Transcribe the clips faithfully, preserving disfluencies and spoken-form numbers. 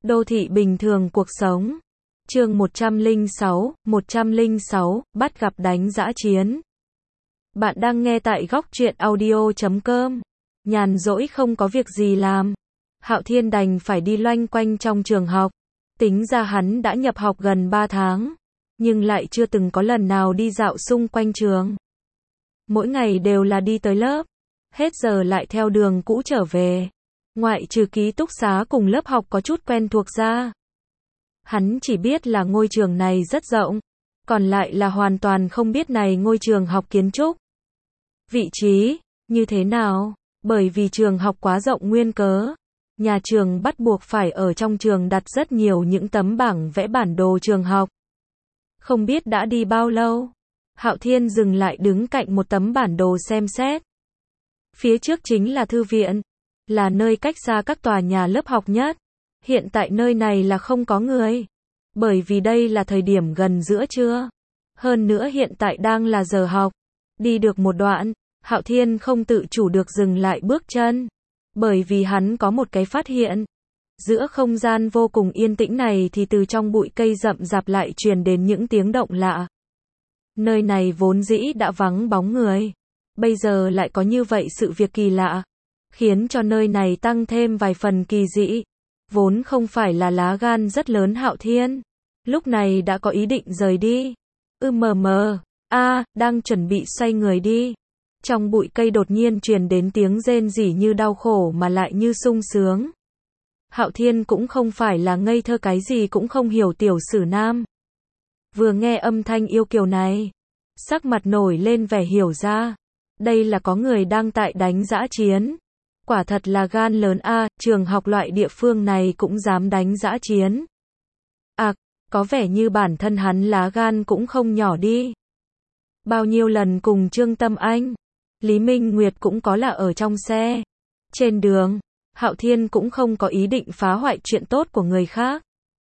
Đô thị bình thường cuộc sống. Chương một trăm lẻ sáu, một trăm lẻ sáu, bắt gặp đánh dã chiến. Bạn đang nghe tại góc truyện audio chấm com. Nhàn rỗi không có việc gì làm, Hạo Thiên đành phải đi loanh quanh trong trường học. Tính ra hắn đã nhập học gần ba tháng, nhưng lại chưa từng có lần nào đi dạo xung quanh trường. Mỗi ngày đều là đi tới lớp, hết giờ lại theo đường cũ trở về. Ngoại trừ ký túc xá cùng lớp học có chút quen thuộc ra, hắn chỉ biết là ngôi trường này rất rộng, còn lại là hoàn toàn không biết này ngôi trường học kiến trúc. Vị trí, như thế nào? Bởi vì trường học quá rộng nguyên cớ, nhà trường bắt buộc phải ở trong trường đặt rất nhiều những tấm bảng vẽ bản đồ trường học. Không biết đã đi bao lâu, Hạo Thiên dừng lại đứng cạnh một tấm bản đồ xem xét. Phía trước chính là thư viện, là nơi cách xa các tòa nhà lớp học nhất. Hiện tại nơi này là không có người, bởi vì đây là thời điểm gần giữa trưa. Hơn nữa hiện tại đang là giờ học. Đi được một đoạn, Hạo Thiên không tự chủ được dừng lại bước chân, bởi vì hắn có một cái phát hiện. Giữa không gian vô cùng yên tĩnh này thì từ trong bụi cây rậm rạp lại truyền đến những tiếng động lạ. Nơi này vốn dĩ đã vắng bóng người, bây giờ lại có như vậy sự việc kỳ lạ, khiến cho nơi này tăng thêm vài phần kỳ dị. Vốn không phải là lá gan rất lớn Hạo Thiên, lúc này đã có ý định rời đi. Ư mờ mờ, a, đang chuẩn bị xoay người đi. Trong bụi cây đột nhiên truyền đến tiếng rên rỉ như đau khổ mà lại như sung sướng. Hạo Thiên cũng không phải là ngây thơ cái gì cũng không hiểu tiểu sử nam. Vừa nghe âm thanh yêu kiều này, sắc mặt nổi lên vẻ hiểu ra. Đây là có người đang tại đánh dã chiến. Quả thật là gan lớn a, à, trường học loại địa phương này cũng dám đánh dã chiến. À, có vẻ như bản thân hắn lá gan cũng không nhỏ đi. Bao nhiêu lần cùng Trương Tâm Anh, Lý Minh Nguyệt cũng có là ở trong xe. Trên đường, Hạo Thiên cũng không có ý định phá hoại chuyện tốt của người khác.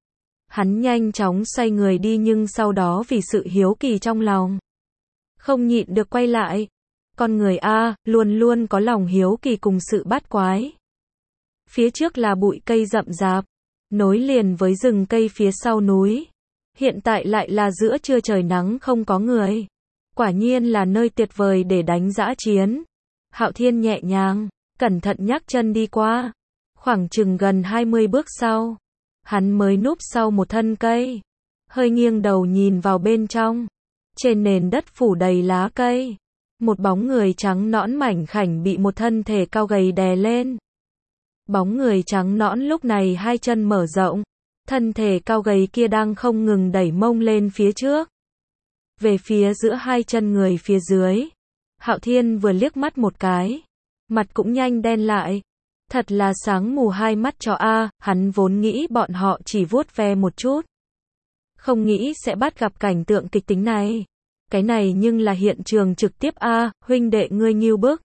Hắn nhanh chóng xoay người đi nhưng sau đó vì sự hiếu kỳ trong lòng, không nhịn được quay lại. Con người A, luôn luôn có lòng hiếu kỳ cùng sự bát quái. Phía trước là bụi cây rậm rạp, nối liền với rừng cây phía sau núi. Hiện tại lại là giữa trưa trời nắng không có người. Quả nhiên là nơi tuyệt vời để đánh dã chiến. Hạo Thiên nhẹ nhàng, cẩn thận nhắc chân đi qua. Khoảng chừng gần hai mươi bước sau, hắn mới núp sau một thân cây. Hơi nghiêng đầu nhìn vào bên trong. Trên nền đất phủ đầy lá cây, một bóng người trắng nõn mảnh khảnh bị một thân thể cao gầy đè lên. Bóng người trắng nõn lúc này hai chân mở rộng, thân thể cao gầy kia đang không ngừng đẩy mông lên phía trước, về phía giữa hai chân người phía dưới. Hạo Thiên vừa liếc mắt một cái, mặt cũng nhanh đen lại. Thật là sáng mù hai mắt cho a, hắn vốn nghĩ bọn họ chỉ vuốt ve một chút, không nghĩ sẽ bắt gặp cảnh tượng kịch tính này. Cái này nhưng là hiện trường trực tiếp a, huynh đệ ngươi ngưu bức.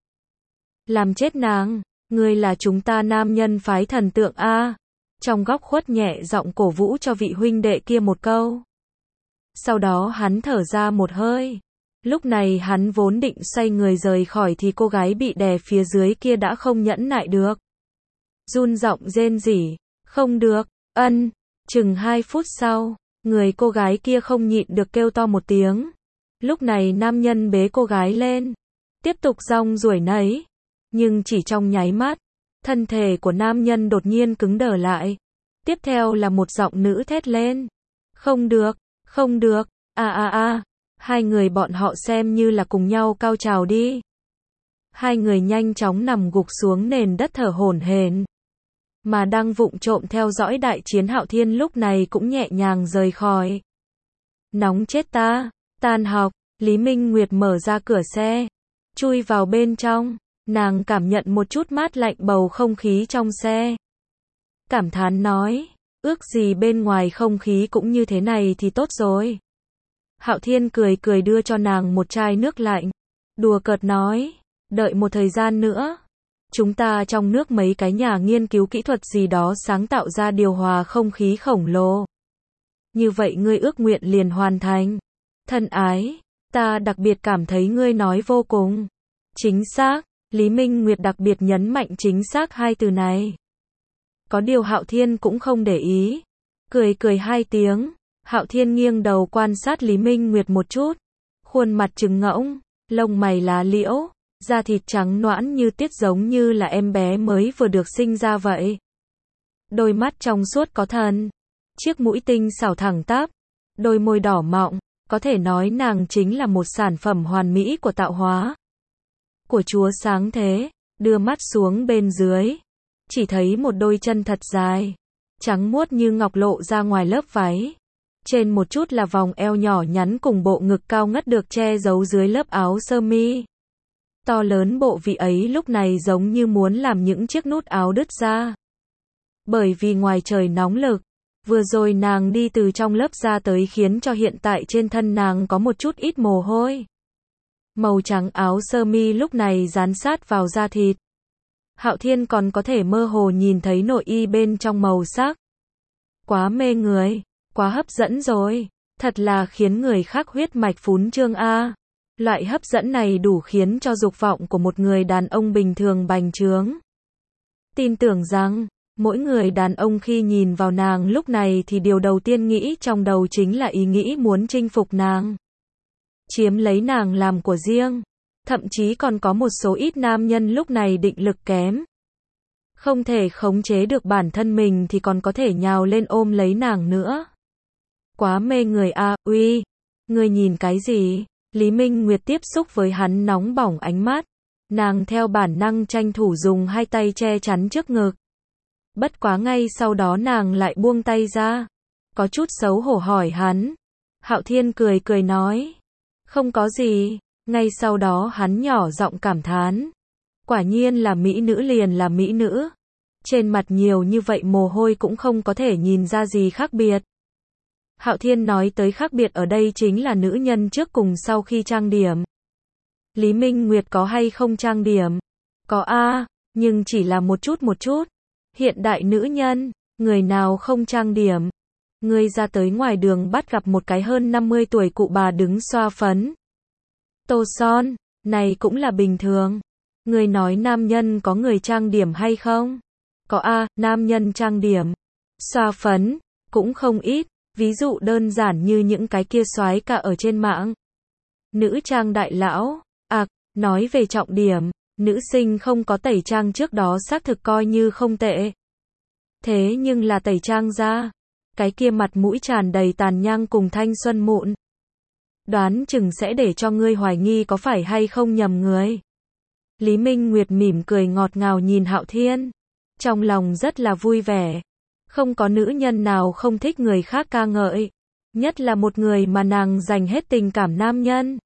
Làm chết nàng, ngươi là chúng ta nam nhân phái thần tượng a. Trong góc khuất nhẹ giọng cổ vũ cho vị huynh đệ kia một câu. Sau đó hắn thở ra một hơi. Lúc này hắn vốn định xoay người rời khỏi thì cô gái bị đè phía dưới kia đã không nhẫn nại được. Run giọng rên rỉ, không được, ân. Chừng hai phút sau, người cô gái kia không nhịn được kêu to một tiếng. Lúc này nam nhân bế cô gái lên, tiếp tục rong ruổi nấy. Nhưng chỉ trong nháy mắt, thân thể của nam nhân đột nhiên cứng đờ lại. Tiếp theo là một giọng nữ thét lên. Không được, không được, a a a. Hai người bọn họ xem như là cùng nhau cao trào đi. Hai người nhanh chóng nằm gục xuống nền đất thở hổn hển. Mà đang vụng trộm theo dõi đại chiến Hạo Thiên lúc này cũng nhẹ nhàng rời khỏi. Nóng chết ta. Tan học, Lý Minh Nguyệt mở ra cửa xe, chui vào bên trong. Nàng cảm nhận một chút mát lạnh bầu không khí trong xe, cảm thán nói, ước gì bên ngoài không khí cũng như thế này thì tốt rồi. Hạo Thiên cười cười đưa cho nàng một chai nước lạnh, đùa cợt nói, đợi một thời gian nữa, chúng ta trong nước mấy cái nhà nghiên cứu kỹ thuật gì đó sáng tạo ra điều hòa không khí khổng lồ. Như vậy ngươi ước nguyện liền hoàn thành. Thân ái, ta đặc biệt cảm thấy ngươi nói vô cùng chính xác. Lý Minh Nguyệt đặc biệt nhấn mạnh chính xác hai từ này. Có điều Hạo Thiên cũng không để ý. Cười cười hai tiếng, Hạo Thiên nghiêng đầu quan sát Lý Minh Nguyệt một chút. Khuôn mặt trừng ngỗng, lông mày lá liễu, da thịt trắng nõn như tuyết giống như là em bé mới vừa được sinh ra vậy. Đôi mắt trong suốt có thần, chiếc mũi tinh xảo thẳng tắp, đôi môi đỏ mọng, có thể nói nàng chính là một sản phẩm hoàn mỹ của tạo hóa. Của Chúa sáng thế, đưa mắt xuống bên dưới, chỉ thấy một đôi chân thật dài, trắng muốt như ngọc lộ ra ngoài lớp váy. Trên một chút là vòng eo nhỏ nhắn cùng bộ ngực cao ngất được che giấu dưới lớp áo sơ mi. To lớn bộ vị ấy lúc này giống như muốn làm những chiếc nút áo đứt ra. Bởi vì ngoài trời nóng lực, vừa rồi nàng đi từ trong lớp ra tới khiến cho hiện tại trên thân nàng có một chút ít mồ hôi. Màu trắng áo sơ mi lúc này dán sát vào da thịt. Hạo Thiên còn có thể mơ hồ nhìn thấy nội y bên trong màu sắc. Quá mê người, quá hấp dẫn rồi, thật là khiến người khác huyết mạch phún trương a. Loại hấp dẫn này đủ khiến cho dục vọng của một người đàn ông bình thường bành trướng. Tin tưởng rằng, mỗi người đàn ông khi nhìn vào nàng lúc này thì điều đầu tiên nghĩ trong đầu chính là ý nghĩ muốn chinh phục nàng. Chiếm lấy nàng làm của riêng. Thậm chí còn có một số ít nam nhân lúc này định lực kém. Không thể khống chế được bản thân mình thì còn có thể nhào lên ôm lấy nàng nữa. Quá mê người a, à, uy, ngươi nhìn cái gì? Lý Minh Nguyệt tiếp xúc với hắn nóng bỏng ánh mắt. Nàng theo bản năng tranh thủ dùng hai tay che chắn trước ngực. Bất quá ngay sau đó nàng lại buông tay ra. Có chút xấu hổ hỏi hắn. Hạo Thiên cười cười nói. Không có gì. Ngay sau đó hắn nhỏ giọng cảm thán. Quả nhiên là mỹ nữ liền là mỹ nữ. Trên mặt nhiều như vậy mồ hôi cũng không có thể nhìn ra gì khác biệt. Hạo Thiên nói tới khác biệt ở đây chính là nữ nhân trước cùng sau khi trang điểm. Lý Minh Nguyệt có hay không trang điểm? Có a, nhưng chỉ là một chút một chút. Hiện đại nữ nhân, người nào không trang điểm? Ngươi ra tới ngoài đường bắt gặp một cái hơn năm mươi tuổi cụ bà đứng xoa phấn. Tô son, này cũng là bình thường. Người nói nam nhân có người trang điểm hay không? Có a, nam nhân trang điểm. Xoa phấn, cũng không ít. Ví dụ đơn giản như những cái kia soái ca ở trên mạng. Nữ trang đại lão, à, nói về trọng điểm, nữ sinh không có tẩy trang trước đó xác thực coi như không tệ. Thế nhưng là tẩy trang ra, cái kia mặt mũi tràn đầy tàn nhang cùng thanh xuân mụn. Đoán chừng sẽ để cho ngươi hoài nghi có phải hay không nhầm người. Lý Minh Nguyệt mỉm cười ngọt ngào nhìn Hạo Thiên. Trong lòng rất là vui vẻ. Không có nữ nhân nào không thích người khác ca ngợi. Nhất là một người mà nàng dành hết tình cảm nam nhân.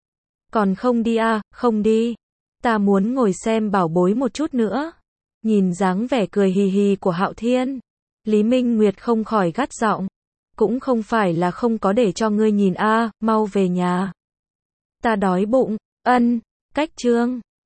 Còn không đi à, không đi. Ta muốn ngồi xem bảo bối một chút nữa. Nhìn dáng vẻ cười hì hì của Hạo Thiên. Lý Minh Nguyệt không khỏi gắt giọng. Cũng không phải là không có để cho ngươi nhìn a, à, mau về nhà. Ta đói bụng, ân, cách chương.